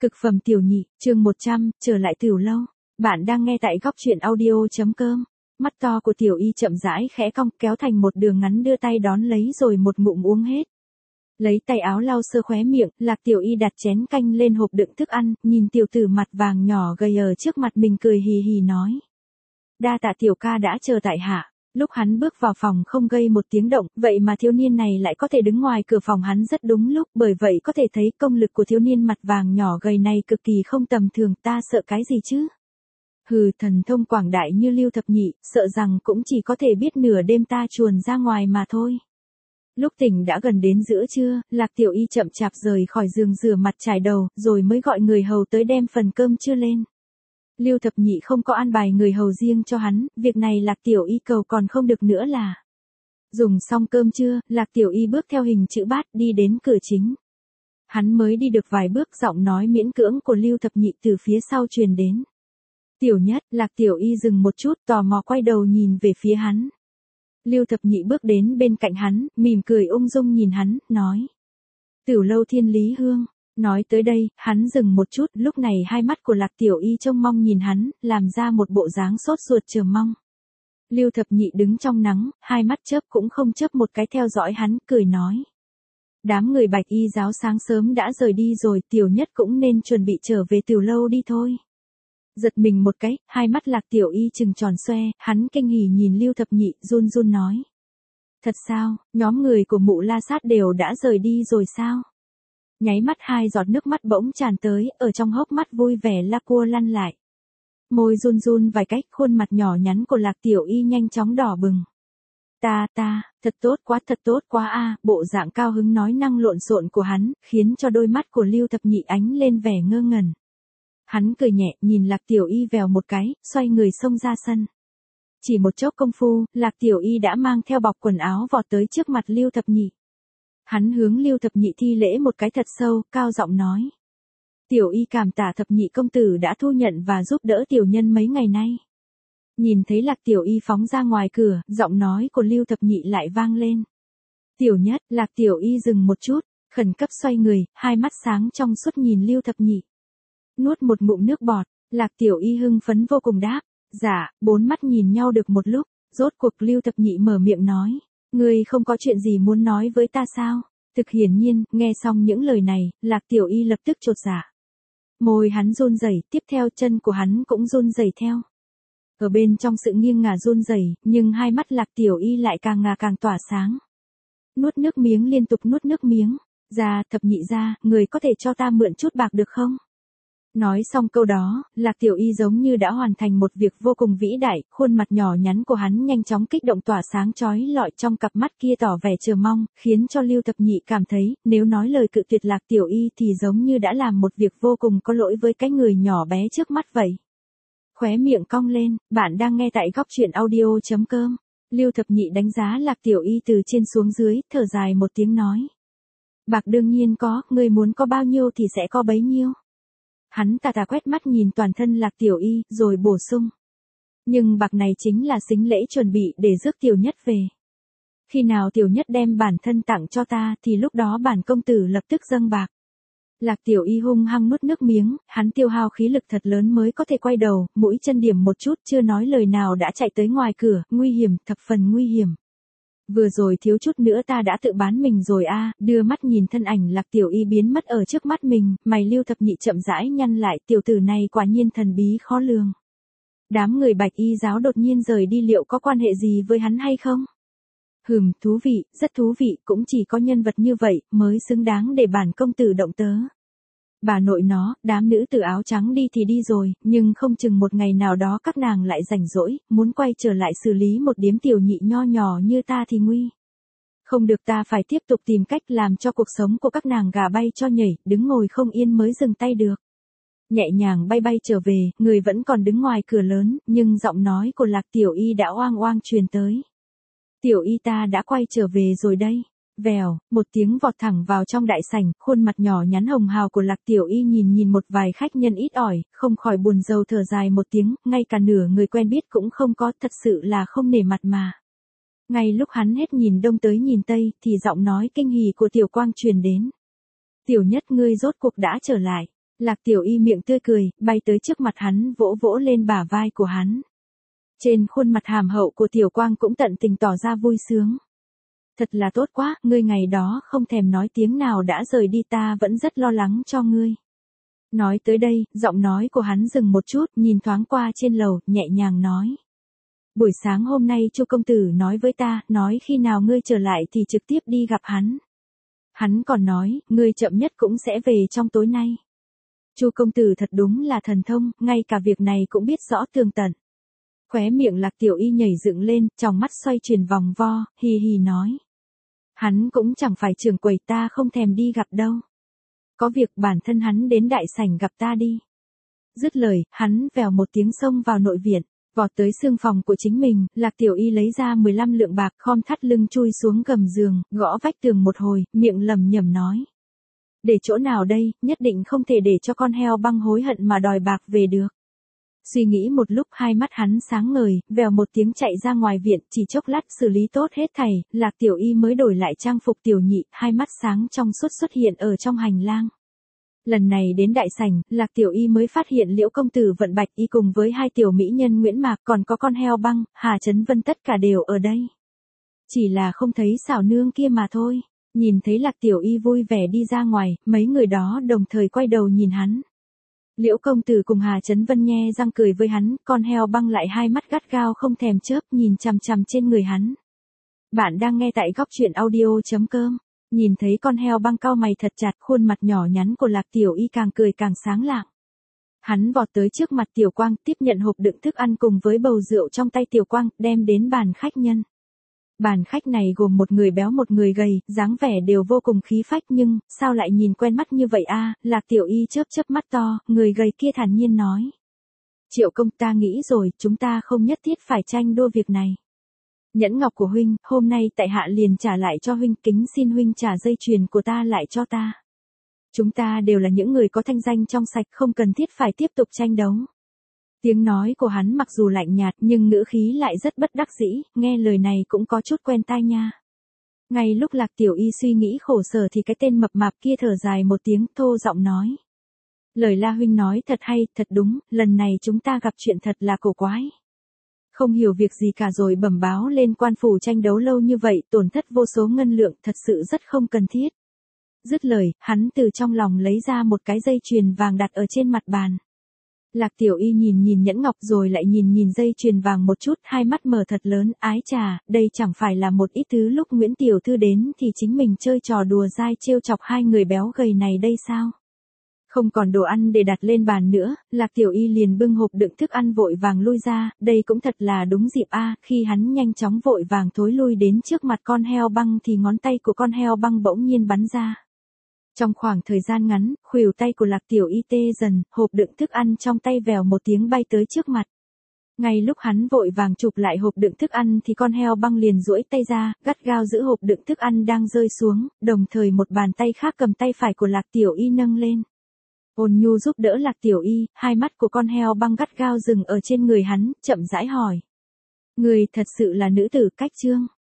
Cực phẩm tiểu nhị, chương 100, trở lại Tiểu lâu. Bạn đang nghe tại góc truyện audio.com. Mắt to của Tiểu Y chậm rãi khẽ cong, kéo thành một đường ngắn, đưa tay đón lấy rồi một ngụm uống hết. Lấy tay áo lau sơ khóe miệng, Lạc Tiểu Y đặt chén canh lên hộp đựng thức ăn, nhìn tiểu tử mặt vàng nhỏ gầy ở trước mặt mình cười hì hì nói: "Đa tạ tiểu ca đã chờ tại hạ." Lúc hắn bước vào phòng không gây một tiếng động, vậy mà thiếu niên này lại có thể đứng ngoài cửa phòng hắn rất đúng lúc, bởi vậy có thể thấy công lực của thiếu niên mặt vàng nhỏ gầy này cực kỳ không tầm thường, ta sợ cái gì chứ? Hừ, thần thông quảng đại như Lưu Thập Nhị, sợ rằng cũng chỉ có thể biết nửa đêm ta chuồn ra ngoài mà thôi. Lúc tỉnh đã gần đến giữa trưa, Lạc Tiểu Y chậm chạp rời khỏi giường rửa mặt chải đầu, rồi mới gọi người hầu tới đem phần cơm trưa lên. Lưu Thập Nhị không có an bài người hầu riêng cho hắn, việc này Lạc Tiểu Y cầu còn không được nữa là. Dùng xong cơm trưa, Lạc Tiểu Y bước theo hình chữ bát đi đến cửa chính. Hắn mới đi được vài bước, giọng nói miễn cưỡng của Lưu Thập Nhị từ phía sau truyền đến. "Tiểu Nhất." Lạc Tiểu Y dừng một chút, tò mò quay đầu nhìn về phía hắn. Lưu Thập Nhị bước đến bên cạnh hắn, mỉm cười ung dung nhìn hắn, nói: "Tiểu lâu Thiên Lý Hương." Nói tới đây, hắn dừng một chút, lúc này hai mắt của Lạc Tiểu Y trông mong nhìn hắn, làm ra một bộ dáng sốt ruột chờ mong. Lưu Thập Nhị đứng trong nắng, hai mắt chớp cũng không chớp một cái theo dõi hắn, cười nói: "Đám người Bạch Y giáo sáng sớm đã rời đi rồi, Tiểu Nhất cũng nên chuẩn bị trở về Tiểu lâu đi thôi." Giật mình một cái, hai mắt Lạc Tiểu Y trừng tròn xoe, hắn kinh hỉ nhìn Lưu Thập Nhị, run run nói: "Thật sao, nhóm người của Mụ La Sát đều đã rời đi rồi sao?" Nháy mắt hai giọt nước mắt bỗng tràn tới, ở trong hốc mắt vui vẻ la cua lăn lại. Môi run run vài cách, khuôn mặt nhỏ nhắn của Lạc Tiểu Y nhanh chóng đỏ bừng. Thật tốt quá a." Bộ dạng cao hứng nói năng lộn xộn của hắn, khiến cho đôi mắt của Lưu Thập Nhị ánh lên vẻ ngơ ngẩn. Hắn cười nhẹ, nhìn Lạc Tiểu Y vèo một cái, xoay người xông ra sân. Chỉ một chốc công phu, Lạc Tiểu Y đã mang theo bọc quần áo vọt tới trước mặt Lưu Thập Nhị. Hắn hướng Lưu Thập Nhị thi lễ một cái thật sâu, cao giọng nói: "Tiểu Y cảm tạ Thập Nhị công tử đã thu nhận và giúp đỡ tiểu nhân mấy ngày nay." Nhìn thấy Lạc Tiểu Y phóng ra ngoài cửa, giọng nói của Lưu Thập Nhị lại vang lên: "Tiểu Nhất." Lạc Tiểu Y dừng một chút, khẩn cấp xoay người, hai mắt sáng trong suốt nhìn Lưu Thập Nhị. Nuốt một ngụm nước bọt, Lạc Tiểu Y hưng phấn vô cùng đáp: "Dạ." Bốn mắt nhìn nhau được một lúc, rốt cuộc Lưu Thập Nhị mở miệng nói: "Ngươi không có chuyện gì muốn nói với ta sao?" Thực hiển nhiên, nghe xong những lời này, Lạc Tiểu Y lập tức chột dạ. Môi hắn run rẩy, tiếp theo chân của hắn cũng run rẩy theo. Ở bên trong sự nghiêng ngả run rẩy, nhưng hai mắt Lạc Tiểu Y lại càng ngà càng tỏa sáng. Nuốt nước miếng liên tục nuốt nước miếng. "Dạ, Thập Nhị gia, người có thể cho ta mượn chút bạc được không?" Nói xong câu đó, Lạc Tiểu Y giống như đã hoàn thành một việc vô cùng vĩ đại, khuôn mặt nhỏ nhắn của hắn nhanh chóng kích động tỏa sáng chói lọi, trong cặp mắt kia tỏ vẻ chờ mong, khiến cho Lưu Thập Nhị cảm thấy, nếu nói lời cự tuyệt Lạc Tiểu Y thì giống như đã làm một việc vô cùng có lỗi với cái người nhỏ bé trước mắt vậy. Khóe miệng cong lên, bạn đang nghe tại góc truyện audio.com. Lưu Thập Nhị đánh giá Lạc Tiểu Y từ trên xuống dưới, thở dài một tiếng nói: "Bạc đương nhiên có, ngươi muốn có bao nhiêu thì sẽ có bấy nhiêu." Hắn tà tà quét mắt nhìn toàn thân Lạc Tiểu Y, rồi bổ sung: "Nhưng bạc này chính là sính lễ chuẩn bị để rước Tiểu Nhất về. Khi nào Tiểu Nhất đem bản thân tặng cho ta thì lúc đó bản công tử lập tức dâng bạc." Lạc Tiểu Y hung hăng nuốt nước miếng, hắn tiêu hao khí lực thật lớn mới có thể quay đầu, mũi chân điểm một chút, chưa nói lời nào đã chạy tới ngoài cửa, nguy hiểm, thập phần nguy hiểm. "Vừa rồi thiếu chút nữa ta đã tự bán mình rồi a." Đưa mắt nhìn thân ảnh Lạc Tiểu Y biến mất ở trước mắt mình, mày Lưu Thập Nhị chậm rãi nhăn lại, tiểu tử này quả nhiên thần bí khó lường. Đám người Bạch Y giáo đột nhiên rời đi liệu có quan hệ gì với hắn hay không? Thú vị, rất thú vị, cũng chỉ có nhân vật như vậy mới xứng đáng để bản công tử động tớ. Bà nội nó, đám nữ tử áo trắng đi thì đi rồi, nhưng không chừng một ngày nào đó các nàng lại rảnh rỗi, muốn quay trở lại xử lý một điếm tiểu nhị nho nhỏ như ta thì nguy. Không được, ta phải tiếp tục tìm cách làm cho cuộc sống của các nàng gà bay cho nhảy, đứng ngồi không yên mới dừng tay được. Nhẹ nhàng bay bay trở về, người vẫn còn đứng ngoài cửa lớn, nhưng giọng nói của Lạc Tiểu Y đã oang oang truyền tới: "Tiểu Y, ta đã quay trở về rồi đây." Vèo, một tiếng vọt thẳng vào trong đại sảnh, khuôn mặt nhỏ nhắn hồng hào của Lạc Tiểu Y nhìn một vài khách nhân ít ỏi, không khỏi buồn rầu thở dài một tiếng, ngay cả nửa người quen biết cũng không có, thật sự là không nể mặt mà. Ngay lúc hắn hết nhìn đông tới nhìn tây, thì giọng nói kinh hỉ của Tiểu Quang truyền đến: "Tiểu Nhất, ngươi rốt cuộc đã trở lại." Lạc Tiểu Y miệng tươi cười, bay tới trước mặt hắn vỗ vỗ lên bả vai của hắn. Trên khuôn mặt hàm hậu của Tiểu Quang cũng tận tình tỏ ra vui sướng. Thật là tốt quá, ngươi ngày đó không thèm nói tiếng nào đã rời đi ta vẫn rất lo lắng cho ngươi. Nói tới đây, giọng nói của hắn dừng một chút, nhìn thoáng qua trên lầu, nhẹ nhàng nói. Buổi sáng hôm nay Chu công tử nói với ta, nói khi nào ngươi trở lại thì trực tiếp đi gặp hắn. Hắn còn nói, ngươi chậm nhất cũng sẽ về trong tối nay. Chu công tử thật đúng là thần thông, ngay cả việc này cũng biết rõ tường tận. Khóe miệng Lạc Tiểu Y nhảy dựng lên, trong mắt xoay chuyển vòng vo, hì hì nói. Hắn cũng chẳng phải trưởng quầy, ta không thèm đi gặp đâu. Có việc bản thân hắn đến đại sảnh gặp ta đi. Dứt lời, hắn vèo một tiếng xông vào nội viện, vọt tới xương phòng của chính mình, Lạc Tiểu Y lấy ra 15 lượng bạc, khom thắt lưng chui xuống gầm giường, gõ vách tường một hồi, miệng lẩm nhẩm nói. Để chỗ nào đây, nhất định không thể để cho con heo băng hối hận mà đòi bạc về được. Suy nghĩ một lúc, hai mắt hắn sáng ngời, vèo một tiếng chạy ra ngoài viện, chỉ chốc lát xử lý tốt hết thảy, Lạc Tiểu Y mới đổi lại trang phục tiểu nhị, hai mắt sáng trong suốt xuất hiện ở trong hành lang. Lần này đến đại sảnh, Lạc Tiểu Y mới phát hiện Liễu công tử Vận Bạch Y cùng với hai tiểu mỹ nhân Nguyễn Mạc, còn có con heo băng, Hà Chấn Vân tất cả đều ở đây. Chỉ là không thấy xảo nương kia mà thôi. Nhìn thấy Lạc Tiểu Y vui vẻ đi ra ngoài, mấy người đó đồng thời quay đầu nhìn hắn. Liễu công tử cùng Hà Chấn Vân nhe răng cười với hắn, con heo băng lại hai mắt gắt gao không thèm chớp nhìn chằm chằm trên người hắn. Bạn đang nghe tại góc truyện audio.com. Nhìn thấy con heo băng cau mày thật chặt, khuôn mặt nhỏ nhắn của Lạc Tiểu Y càng cười càng sáng lạng. Hắn vọt tới trước mặt Tiểu Quang, tiếp nhận hộp đựng thức ăn cùng với bầu rượu trong tay Tiểu Quang, đem đến bàn khách nhân. Bàn khách này gồm một người béo một người gầy, dáng vẻ đều vô cùng khí phách nhưng, sao lại nhìn quen mắt như vậy a? Lạc Tiểu Y chớp chớp mắt to, người gầy kia thản nhiên nói. Triệu công, ta nghĩ rồi, chúng ta không nhất thiết phải tranh đua việc này. Nhẫn ngọc của huynh, hôm nay tại hạ liền trả lại cho huynh, kính xin huynh trả dây chuyền của ta lại cho ta. Chúng ta đều là những người có thanh danh trong sạch, không cần thiết phải tiếp tục tranh đấu. Tiếng nói của hắn mặc dù lạnh nhạt nhưng ngữ khí lại rất bất đắc dĩ, nghe lời này cũng có chút quen tai nha. Ngay lúc Lạc Tiểu Y suy nghĩ khổ sở thì cái tên mập mạp kia thở dài một tiếng, thô giọng nói. Lời La huynh nói thật hay, thật đúng, lần này chúng ta gặp chuyện thật là cổ quái. Không hiểu việc gì cả rồi bẩm báo lên quan phủ, tranh đấu lâu như vậy, tổn thất vô số ngân lượng, thật sự rất không cần thiết. Dứt lời, hắn từ trong lòng lấy ra một cái dây chuyền vàng đặt ở trên mặt bàn. Lạc Tiểu Y nhìn nhìn nhẫn ngọc rồi lại nhìn nhìn dây chuyền vàng một chút, hai mắt mở thật lớn, ái chà, đây chẳng phải là một ít thứ lúc Nguyễn Tiểu Thư đến thì chính mình chơi trò đùa dai trêu chọc hai người béo gầy này đây sao? Không còn đồ ăn để đặt lên bàn nữa, Lạc Tiểu Y liền bưng hộp đựng thức ăn vội vàng lui ra, đây cũng thật là đúng dịp a. Khi hắn nhanh chóng vội vàng thối lui đến trước mặt con heo băng thì ngón tay của con heo băng bỗng nhiên bắn ra. Trong khoảng thời gian ngắn, khuỷu tay của Lạc Tiểu Y tê dần, hộp đựng thức ăn trong tay vèo một tiếng bay tới trước mặt. Ngay lúc hắn vội vàng chụp lại hộp đựng thức ăn thì con heo băng liền duỗi tay ra, gắt gao giữ hộp đựng thức ăn đang rơi xuống, đồng thời một bàn tay khác cầm tay phải của Lạc Tiểu Y nâng lên. Ôn nhu giúp đỡ Lạc Tiểu Y, hai mắt của con heo băng gắt gao dừng ở trên người hắn, chậm rãi hỏi. Người thật sự là nữ tử Cách Trương.